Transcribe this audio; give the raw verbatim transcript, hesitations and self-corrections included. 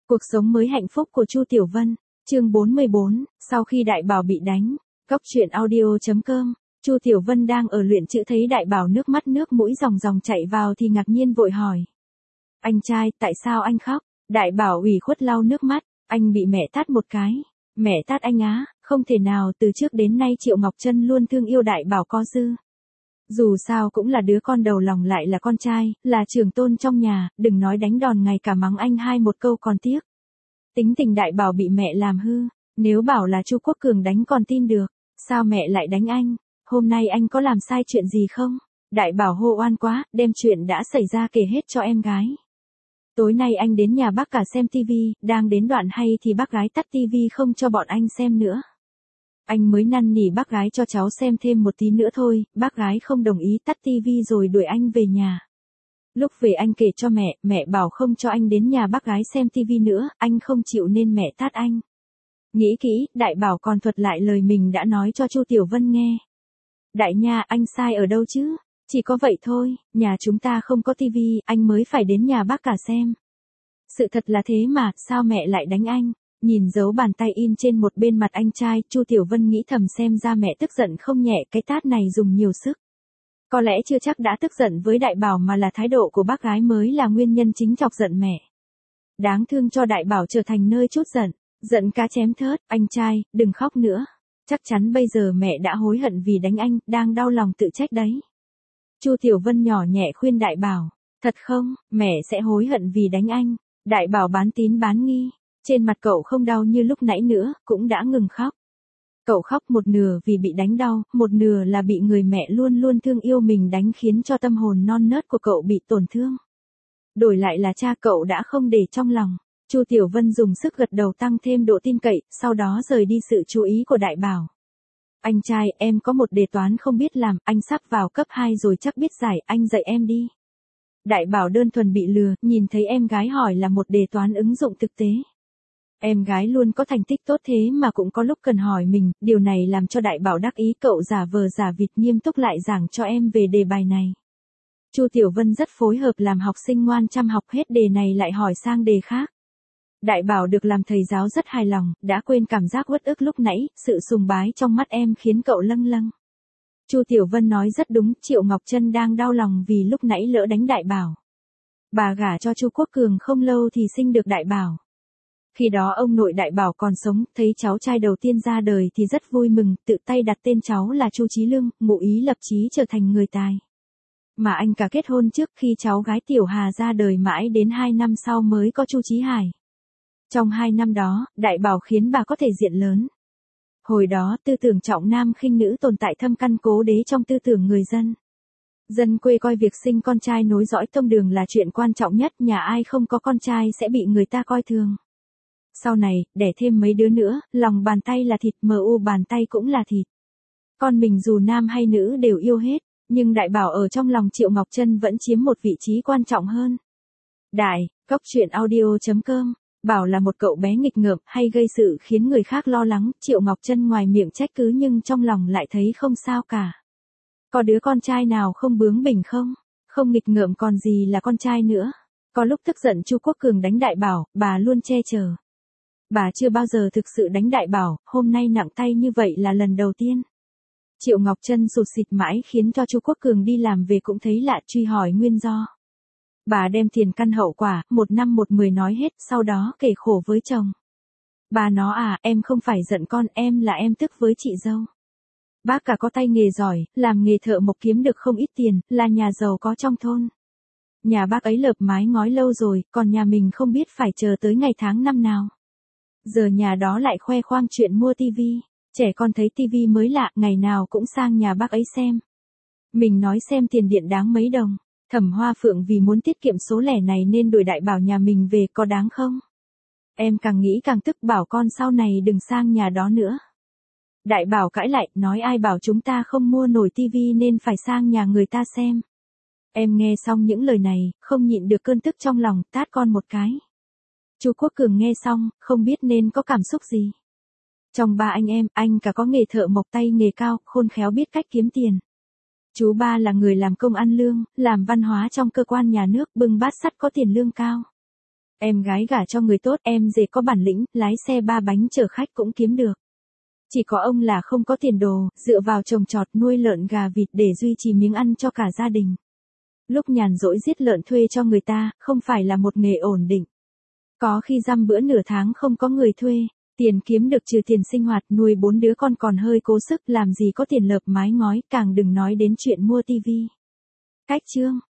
Cuộc sống mới hạnh phúc của Chu Tiểu Vân, chương bốn mươi bốn, sau khi Đại Bảo bị đánh. Cốc truyện audio chấm com. Chu Tiểu Vân đang ở luyện chữ thấy Đại Bảo nước mắt nước mũi ròng ròng chạy vào thì ngạc nhiên vội hỏi. Anh trai, tại sao anh khóc? Đại Bảo ủy khuất lau nước mắt, anh bị mẹ tát một cái. Mẹ tát anh á, không thể nào, từ trước đến nay Triệu Ngọc Trân luôn thương yêu Đại Bảo có dư. Dù sao cũng là đứa con đầu lòng lại là con trai, là trưởng tôn trong nhà, đừng nói đánh đòn ngày cả mắng anh hai một câu còn tiếc. Tính tình Đại Bảo bị mẹ làm hư, nếu bảo là Chu Quốc Cường đánh còn tin được, sao mẹ lại đánh anh, hôm nay anh có làm sai chuyện gì không? Đại Bảo hô oan quá, đem chuyện đã xảy ra kể hết cho em gái. Tối nay anh đến nhà bác cả xem tivi, đang đến đoạn hay thì bác gái tắt tivi không cho bọn anh xem nữa. Anh mới năn nỉ bác gái cho cháu xem thêm một tí nữa thôi, bác gái không đồng ý tắt tivi rồi đuổi anh về nhà. Lúc về anh kể cho mẹ, mẹ bảo không cho anh đến nhà bác gái xem tivi nữa, anh không chịu nên mẹ tát anh. Nghĩ kỹ, Đại Bảo còn thuật lại lời mình đã nói cho Chu Tiểu Vân nghe. Đại nha, anh sai ở đâu chứ? Chỉ có vậy thôi, nhà chúng ta không có tivi, anh mới phải đến nhà bác cả xem. Sự thật là thế mà, sao mẹ lại đánh anh? Nhìn dấu bàn tay in trên một bên mặt anh trai, Chu Tiểu Vân nghĩ thầm xem ra mẹ tức giận không nhẹ, cái tát này dùng nhiều sức. Có lẽ chưa chắc đã tức giận với Đại Bảo mà là thái độ của bác gái mới là nguyên nhân chính chọc giận mẹ. Đáng thương cho Đại Bảo trở thành nơi trút giận, giận cá chém thớt, anh trai, đừng khóc nữa. Chắc chắn bây giờ mẹ đã hối hận vì đánh anh, đang đau lòng tự trách đấy. Chu Tiểu Vân nhỏ nhẹ khuyên Đại Bảo, thật không, mẹ sẽ hối hận vì đánh anh. Đại Bảo bán tín bán nghi. Trên mặt cậu không đau như lúc nãy nữa, cũng đã ngừng khóc. Cậu khóc một nửa vì bị đánh đau, một nửa là bị người mẹ luôn luôn thương yêu mình đánh khiến cho tâm hồn non nớt của cậu bị tổn thương. Đổi lại là cha cậu đã không để trong lòng. Chu Tiểu Vân dùng sức gật đầu tăng thêm độ tin cậy, sau đó rời đi sự chú ý của Đại Bảo. Anh trai, em có một đề toán không biết làm, anh sắp vào cấp hai rồi chắc biết giải, anh dạy em đi. Đại Bảo đơn thuần bị lừa, nhìn thấy em gái hỏi là một đề toán ứng dụng thực tế. Em gái luôn có thành tích tốt thế mà cũng có lúc cần hỏi mình, điều này làm cho Đại Bảo đắc ý, cậu giả vờ giả vịt nghiêm túc lại giảng cho em về đề bài này. Chu Tiểu Vân rất phối hợp làm học sinh ngoan chăm học, hết đề này lại hỏi sang đề khác. Đại Bảo được làm thầy giáo rất hài lòng, đã quên cảm giác uất ức lúc nãy, sự sùng bái trong mắt em khiến cậu lâng lâng. Chu Tiểu Vân nói rất đúng, Triệu Ngọc Trân đang đau lòng vì lúc nãy lỡ đánh Đại Bảo. Bà gả cho Chu Quốc Cường không lâu thì sinh được Đại Bảo. Khi đó ông nội Đại Bảo còn sống, thấy cháu trai đầu tiên ra đời thì rất vui mừng, tự tay đặt tên cháu là Chu Chí Lương, ngụ ý lập chí trở thành người tài. Mà anh cả kết hôn trước, khi cháu gái Tiểu Hà ra đời mãi đến hai năm sau mới có Chu Chí Hải. Trong hai năm đó, Đại Bảo khiến bà có thể diện lớn. Hồi đó, tư tưởng trọng nam khinh nữ tồn tại thâm căn cố đế trong tư tưởng người dân. Dân quê coi việc sinh con trai nối dõi tông đường là chuyện quan trọng nhất, nhà ai không có con trai sẽ bị người ta coi thường. Sau này, đẻ thêm mấy đứa nữa, lòng bàn tay là thịt, mờ u bàn tay cũng là thịt. Con mình dù nam hay nữ đều yêu hết, nhưng Đại Bảo ở trong lòng Triệu Ngọc Trân vẫn chiếm một vị trí quan trọng hơn. Đại, cốc truyện audio chấm com, Bảo là một cậu bé nghịch ngợm hay gây sự khiến người khác lo lắng, Triệu Ngọc Trân ngoài miệng trách cứ nhưng trong lòng lại thấy không sao cả. Có đứa con trai nào không bướng bỉnh không? Không nghịch ngợm còn gì là con trai nữa. Có lúc tức giận Chu Quốc Cường đánh Đại Bảo, bà luôn che chở. Bà chưa bao giờ thực sự đánh Đại Bảo, hôm nay nặng tay như vậy là lần đầu tiên. Triệu Ngọc Trân sụt sịt mãi khiến cho Chu Quốc Cường đi làm về cũng thấy lạ, truy hỏi nguyên do. Bà đem tiền căn hậu quả, một năm một mười nói hết, sau đó kể khổ với chồng. Bà nó à, em không phải giận con, em là em tức với chị dâu. Bác cả có tay nghề giỏi, làm nghề thợ mộc kiếm được không ít tiền, là nhà giàu có trong thôn. Nhà bác ấy lợp mái ngói lâu rồi, còn nhà mình không biết phải chờ tới ngày tháng năm nào. Giờ nhà đó lại khoe khoang chuyện mua tivi, trẻ con thấy tivi mới lạ, ngày nào cũng sang nhà bác ấy xem. Mình nói xem tiền điện đáng mấy đồng, Thẩm Hoa Phượng vì muốn tiết kiệm số lẻ này nên đuổi Đại Bảo nhà mình về, có đáng không? Em càng nghĩ càng tức, bảo con sau này đừng sang nhà đó nữa. Đại Bảo cãi lại, nói ai bảo chúng ta không mua nổi tivi nên phải sang nhà người ta xem. Em nghe xong những lời này, không nhịn được cơn tức trong lòng, tát con một cái. Chu Quốc Cường nghe xong, không biết nên có cảm xúc gì. Trong ba anh em, anh cả có nghề thợ mộc tay nghề cao, khôn khéo biết cách kiếm tiền. Chú ba là người làm công ăn lương, làm văn hóa trong cơ quan nhà nước, bưng bát sắt có tiền lương cao. Em gái gả cho người tốt, em rể có bản lĩnh, lái xe ba bánh chở khách cũng kiếm được. Chỉ có ông là không có tiền đồ, dựa vào trồng trọt nuôi lợn gà vịt để duy trì miếng ăn cho cả gia đình. Lúc nhàn rỗi giết lợn thuê cho người ta, không phải là một nghề ổn định. Có khi dăm bữa nửa tháng không có người thuê, tiền kiếm được trừ tiền sinh hoạt nuôi bốn đứa con còn hơi cố sức, làm gì có tiền lợp mái ngói, càng đừng nói đến chuyện mua tivi. Cách chương